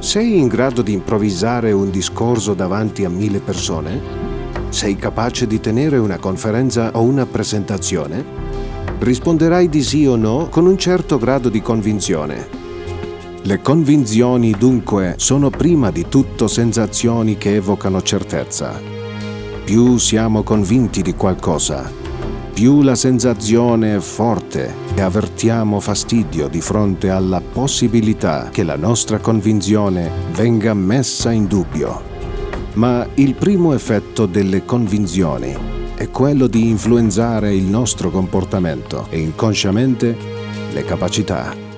Sei in grado di improvvisare un discorso davanti a 1000 persone? Sei capace di tenere una conferenza o una presentazione? Risponderai di sì o no con un certo grado di convinzione. Le convinzioni, dunque, sono prima di tutto sensazioni che evocano certezza. Più siamo convinti di qualcosa, più la sensazione è forte e avvertiamo fastidio di fronte alla possibilità che la nostra convinzione venga messa in dubbio. Ma il primo effetto delle convinzioni è quello di influenzare il nostro comportamento e inconsciamente le capacità